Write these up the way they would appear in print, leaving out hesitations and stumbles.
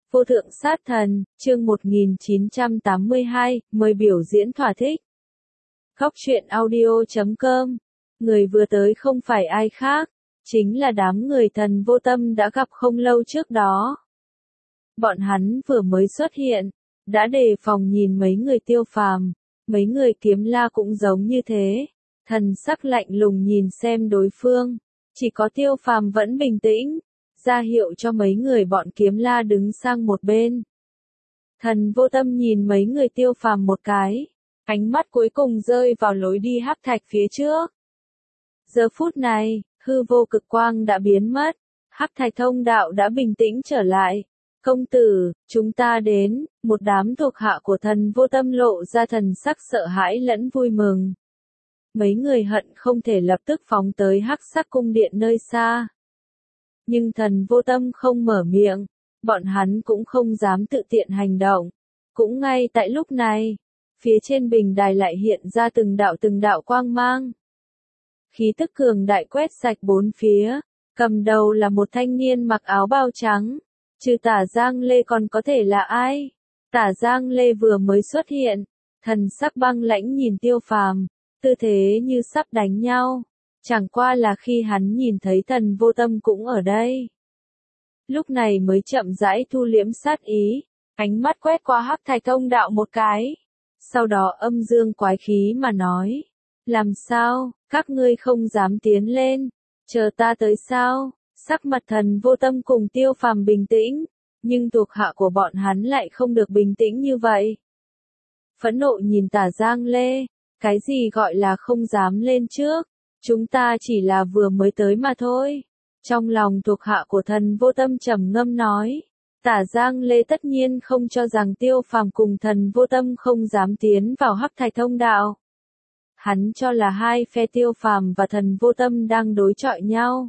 Vô thượng sát thần, chương 1982, mời biểu diễn thỏa thích. Góc truyện audio.com. Người vừa tới không phải ai khác, chính là đám người Thần Vô Tâm đã gặp không lâu trước đó. Bọn hắn vừa mới xuất hiện, đã đề phòng nhìn mấy người Tiêu Phàm, mấy người Kiếm La cũng giống như thế, thần sắc lạnh lùng nhìn xem đối phương, chỉ có Tiêu Phàm vẫn bình tĩnh, ra hiệu cho mấy người bọn Kiếm La đứng sang một bên. Thần Vô Tâm nhìn mấy người Tiêu Phàm một cái, ánh mắt cuối cùng rơi vào lối đi hắc thạch phía trước. Giờ phút này, hư vô cực quang đã biến mất, hắc thạch thông đạo đã bình tĩnh trở lại. Công tử, chúng ta đến, một đám thuộc hạ của Thần Vô Tâm lộ ra thần sắc sợ hãi lẫn vui mừng. Mấy người hận không thể lập tức phóng tới hắc sắc cung điện nơi xa. Nhưng Thần Vô Tâm không mở miệng, bọn hắn cũng không dám tự tiện hành động. Cũng ngay tại lúc này, phía trên bình đài lại hiện ra từng đạo quang mang. Khí tức cường đại quét sạch bốn phía, cầm đầu là một thanh niên mặc áo bào trắng. Trừ Tả Giang Lê còn có thể là ai? Tả Giang Lê vừa mới xuất hiện, thần sắc băng lãnh nhìn Tiêu Phàm, tư thế như sắp đánh nhau. Chẳng qua là khi hắn nhìn thấy Thần Vô Tâm cũng ở đây. Lúc này mới chậm rãi thu liễm sát ý, ánh mắt quét qua hắc thạch thông đạo một cái. Sau đó âm dương quái khí mà nói. Làm sao, các ngươi không dám tiến lên, chờ ta tới sao? Sắc mặt Thần Vô Tâm cùng Tiêu Phàm bình tĩnh, nhưng thuộc hạ của bọn hắn lại không được bình tĩnh như vậy. Phẫn nộ nhìn Tả Giang Lê, cái gì gọi là không dám lên trước, chúng ta chỉ là vừa mới tới mà thôi. Trong lòng thuộc hạ của Thần Vô Tâm trầm ngâm nói, Tả Giang Lê tất nhiên không cho rằng Tiêu Phàm cùng Thần Vô Tâm không dám tiến vào hắc thạch thông đạo. Hắn cho là hai phe Tiêu Phàm và Thần Vô Tâm đang đối chọi nhau.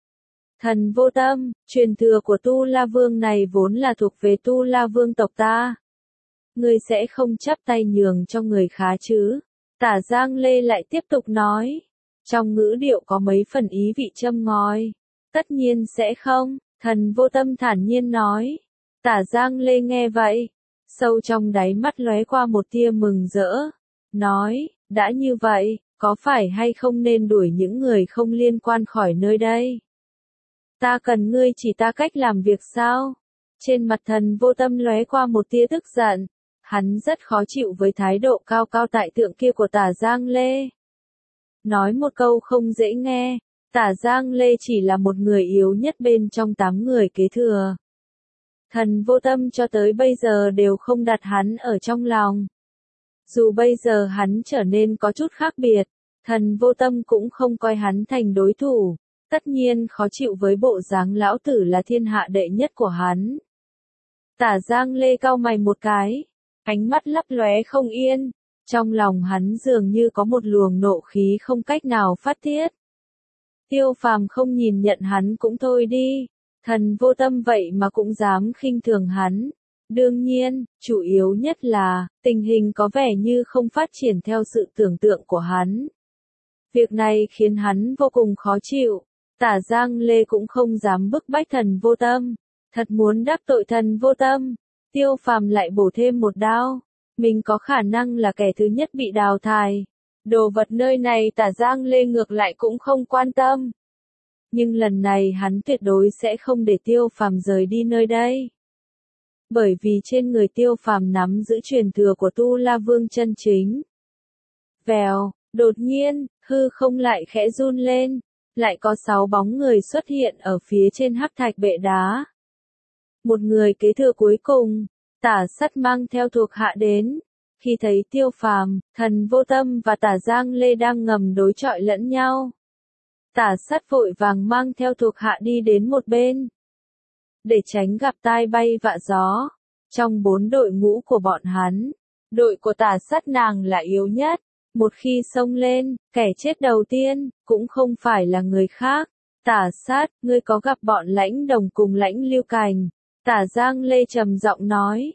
Thần Vô Tâm, truyền thừa của Tu La Vương này vốn là thuộc về Tu La Vương tộc ta. Ngươi sẽ không chắp tay nhường cho người khá chứ? Tả Giang Lê lại tiếp tục nói. Trong ngữ điệu có mấy phần ý vị châm ngòi. Tất nhiên sẽ không, Thần Vô Tâm thản nhiên nói. Tả Giang Lê nghe vậy, sâu trong đáy mắt lóe qua một tia mừng rỡ. Nói, đã như vậy, có phải hay không nên đuổi những người không liên quan khỏi nơi đây? Ta cần ngươi chỉ ta cách làm việc sao? Trên mặt Thần Vô Tâm lóe qua một tia tức giận. Hắn rất khó chịu với thái độ cao cao tại thượng kia của Tả Giang Lê. Nói một câu không dễ nghe, Tả Giang Lê chỉ là một người yếu nhất bên trong 8 người kế thừa. Thần Vô Tâm cho tới bây giờ đều không đặt hắn ở trong lòng. Dù bây giờ hắn trở nên có chút khác biệt, Thần Vô Tâm cũng không coi hắn thành đối thủ. Tất nhiên khó chịu với bộ dáng lão tử là thiên hạ đệ nhất của hắn. Tả Giang Lê cau mày một cái, ánh mắt lấp lóe không yên, trong lòng hắn dường như có một luồng nộ khí không cách nào phát tiết. Tiêu Phàm không nhìn nhận hắn cũng thôi đi, Thần Vô Tâm vậy mà cũng dám khinh thường hắn. Đương nhiên, chủ yếu nhất là, tình hình có vẻ như không phát triển theo sự tưởng tượng của hắn. Việc này khiến hắn vô cùng khó chịu. Tả Giang Lê cũng không dám bức bách Thần Vô Tâm, thật muốn đắc tội Thần Vô Tâm, Tiêu Phàm lại bổ thêm một đao, mình có khả năng là kẻ thứ nhất bị đào thải. Đồ vật nơi này Tả Giang Lê ngược lại cũng không quan tâm. Nhưng lần này hắn tuyệt đối sẽ không để Tiêu Phàm rời đi nơi đây. Bởi vì trên người Tiêu Phàm nắm giữ truyền thừa của Tu La Vương chân chính. Vèo, đột nhiên, hư không lại khẽ run lên. Lại có 6 bóng người xuất hiện ở phía trên hắc thạch bệ đá. Một người kế thừa cuối cùng, Tả Sắt mang theo thuộc hạ đến. Khi thấy Tiêu Phàm, Thần Vô Tâm và Tả Giang Lê đang ngầm đối chọi lẫn nhau. Tả Sắt vội vàng mang theo thuộc hạ đi đến một bên. Để tránh gặp tai bay vạ gió. Trong 4 đội ngũ của bọn hắn, đội của Tả Sắt nàng là yếu nhất. Một khi xông lên, kẻ chết đầu tiên, cũng không phải là người khác. Tả Sát, ngươi có gặp bọn Lãnh Đồng cùng Lãnh Lưu Cành? Tả Giang Lê trầm giọng nói.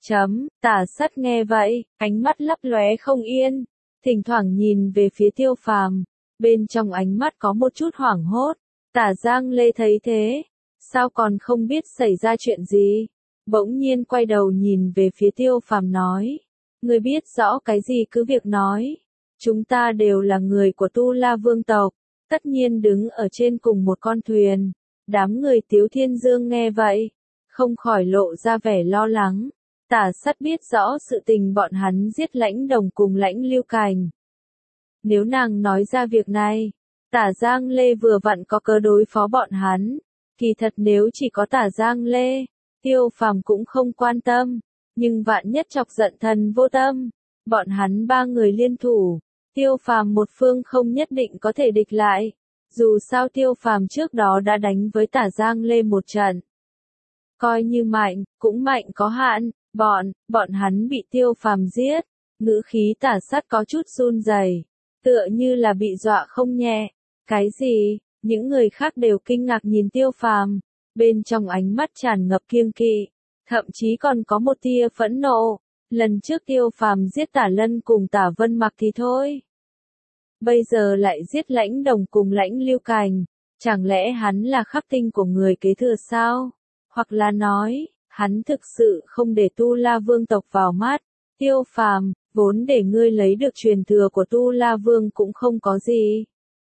Tả Sát nghe vậy, ánh mắt lấp lóe không yên, thỉnh thoảng nhìn về phía Tiêu Phàm, bên trong ánh mắt có một chút hoảng hốt. Tả Giang Lê thấy thế, sao còn không biết xảy ra chuyện gì? bỗng nhiên quay đầu nhìn về phía Tiêu Phàm nói. Ngươi biết rõ cái gì cứ việc nói. Chúng ta đều là người của Tu La Vương tộc, tất nhiên đứng ở trên cùng một con thuyền. Đám người Tiếu Thiên Dương nghe vậy, không khỏi lộ ra vẻ lo lắng. Tả Sắt biết rõ sự tình bọn hắn giết Lãnh Đồng cùng Lãnh Lưu Cành. Nếu nàng nói ra việc này, Tả Giang Lê vừa vặn có cớ đối phó bọn hắn. Kỳ thật nếu chỉ có Tả Giang Lê, Tiêu Phàm cũng không quan tâm. Nhưng vạn nhất chọc giận Thần Vô Tâm, bọn hắn ba người liên thủ, Tiêu Phàm một phương không nhất định có thể địch lại. Dù sao Tiêu Phàm trước đó đã đánh với Tả Giang Lê một trận. Coi như mạnh, cũng mạnh có hạn, bọn hắn bị Tiêu Phàm giết. Ngữ khí Tả Sắt có chút run rẩy, tựa như là bị dọa không nhẹ. Cái gì? Những người khác đều kinh ngạc nhìn Tiêu Phàm, bên trong ánh mắt tràn ngập kiêng kỵ, thậm chí còn có một tia phẫn nộ. Lần trước Tiêu Phàm giết Tả Lân cùng Tả Vân Mặc thì thôi, bây giờ lại giết Lãnh Đồng cùng Lãnh Lưu Cành, chẳng lẽ hắn là khắc tinh của người kế thừa sao? Hoặc là nói, hắn thực sự không để Tu La Vương tộc vào mắt. Tiêu Phàm, vốn để ngươi lấy được truyền thừa của Tu La Vương cũng không có gì.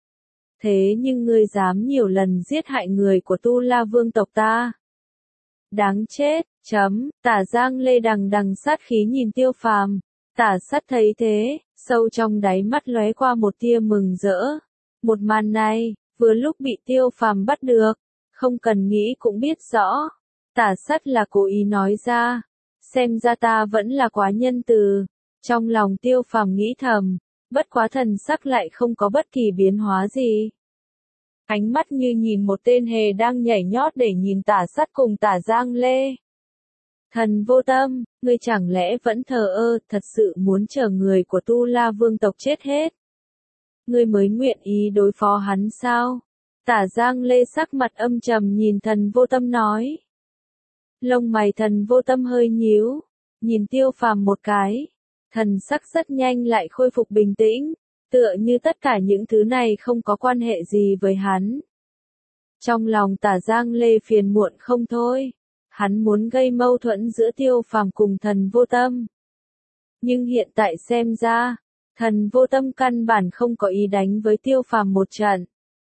Thế nhưng ngươi dám nhiều lần giết hại người của Tu La Vương tộc ta. Đáng chết, Tả Giang Lê đằng đằng sát khí nhìn Tiêu Phàm. Tả Sắt thấy thế, sâu trong đáy mắt lóe qua một tia mừng rỡ. Một màn này, vừa lúc bị Tiêu Phàm bắt được, không cần nghĩ cũng biết rõ. Tả Sắt là cố ý nói ra, xem ra ta vẫn là quá nhân từ. Trong lòng Tiêu Phàm nghĩ thầm, bất quá thần sắc lại không có bất kỳ biến hóa gì. Ánh mắt như nhìn một tên hề đang nhảy nhót để nhìn Tả Sắt cùng Tả Giang Lê. Thần Vô Tâm, ngươi chẳng lẽ vẫn thờ ơ, thật sự muốn chờ người của Tu La Vương tộc chết hết? Ngươi mới nguyện ý đối phó hắn sao? Tả Giang Lê sắc mặt âm trầm nhìn Thần Vô Tâm nói. Lông mày Thần Vô Tâm hơi nhíu, nhìn Tiêu Phàm một cái, thần sắc rất nhanh lại khôi phục bình tĩnh, tựa như tất cả những thứ này không có quan hệ gì với hắn. Trong lòng Tả Giang Lê phiền muộn không thôi, hắn muốn gây mâu thuẫn giữa Tiêu Phàm cùng Thần Vô Tâm. Nhưng hiện tại xem ra, Thần Vô Tâm căn bản không có ý đánh với Tiêu Phàm một trận.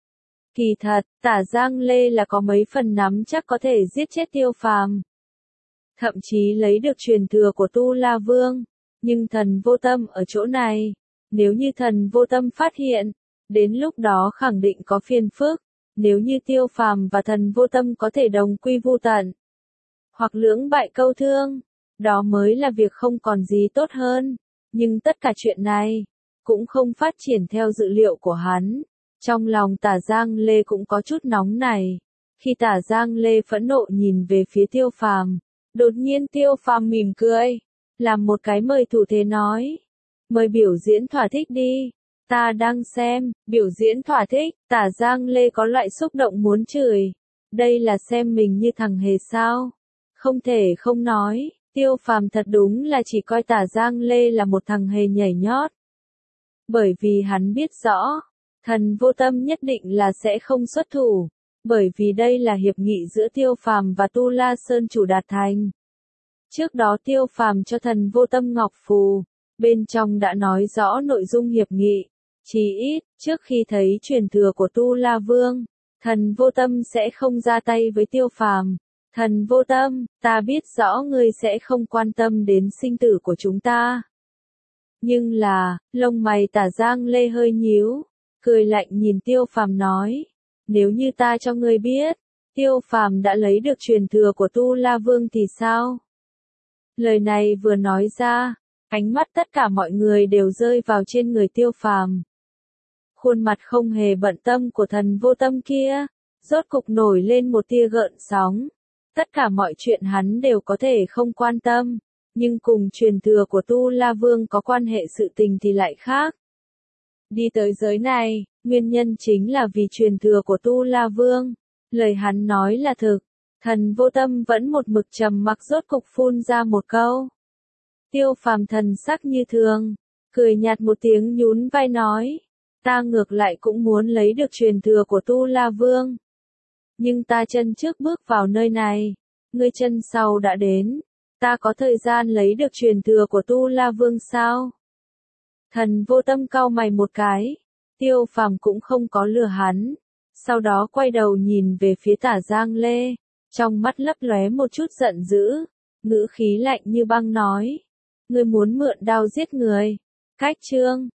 Kỳ thật, Tả Giang Lê là có mấy phần nắm chắc có thể giết chết Tiêu Phàm, thậm chí lấy được truyền thừa của Tu La Vương. Nhưng Thần Vô Tâm ở chỗ này, nếu như Thần Vô Tâm phát hiện, đến lúc đó khẳng định có phiền phức. Nếu như Tiêu Phàm và Thần Vô Tâm có thể đồng quy vu tận, hoặc lưỡng bại câu thương, đó mới là việc không còn gì tốt hơn. Nhưng tất cả chuyện này cũng không phát triển theo dự liệu của hắn. Trong lòng Tả Giang Lê cũng có chút nóng này. Khi Tả Giang Lê phẫn nộ nhìn về phía Tiêu Phàm, đột nhiên Tiêu Phàm mỉm cười, làm một cái mời thủ thế nói. Mời biểu diễn thỏa thích đi. Ta đang xem, biểu diễn thỏa thích. Tả Giang Lê có loại xúc động muốn chửi. Đây là xem mình như thằng hề sao? Không thể không nói, Tiêu Phàm thật đúng là chỉ coi Tả Giang Lê là một thằng hề nhảy nhót. Bởi vì hắn biết rõ, Thần Vô Tâm nhất định là sẽ không xuất thủ, bởi vì đây là hiệp nghị giữa Tiêu Phàm và Tu La Sơn chủ đạt thành. Trước đó Tiêu Phàm cho Thần Vô Tâm ngọc phù, bên trong đã nói rõ nội dung hiệp nghị, chí ít, trước khi thấy truyền thừa của Tu La Vương, Thần Vô Tâm sẽ không ra tay với Tiêu Phàm. Thần Vô Tâm, ta biết rõ ngươi sẽ không quan tâm đến sinh tử của chúng ta. Nhưng là, lông mày Tả Giang Lê hơi nhíu, cười lạnh nhìn Tiêu Phàm nói, nếu như ta cho ngươi biết, Tiêu Phàm đã lấy được truyền thừa của Tu La Vương thì sao? Lời này vừa nói ra, ánh mắt tất cả mọi người đều rơi vào trên người Tiêu Phàm. Khuôn mặt không hề bận tâm của Thần Vô Tâm kia, rốt cục nổi lên một tia gợn sóng. Tất cả mọi chuyện hắn đều có thể không quan tâm, nhưng cùng truyền thừa của Tu La Vương có quan hệ sự tình thì lại khác. Đi tới giới này, nguyên nhân chính là vì truyền thừa của Tu La Vương. Lời hắn nói là thực. Thần Vô Tâm vẫn một mực trầm mặc rốt cục phun ra một câu. Tiêu Phàm thần sắc như thường, cười nhạt một tiếng nhún vai nói, ta ngược lại cũng muốn lấy được truyền thừa của Tu La Vương. Nhưng ta chân trước bước vào nơi này, ngươi chân sau đã đến, ta có thời gian lấy được truyền thừa của Tu La Vương sao? Thần Vô Tâm cau mày một cái, Tiêu Phàm cũng không có lừa hắn, sau đó quay đầu nhìn về phía Tả Giang Lê, trong mắt lấp lóe một chút giận dữ, ngữ khí lạnh như băng nói, ngươi muốn mượn đao giết người, cách chương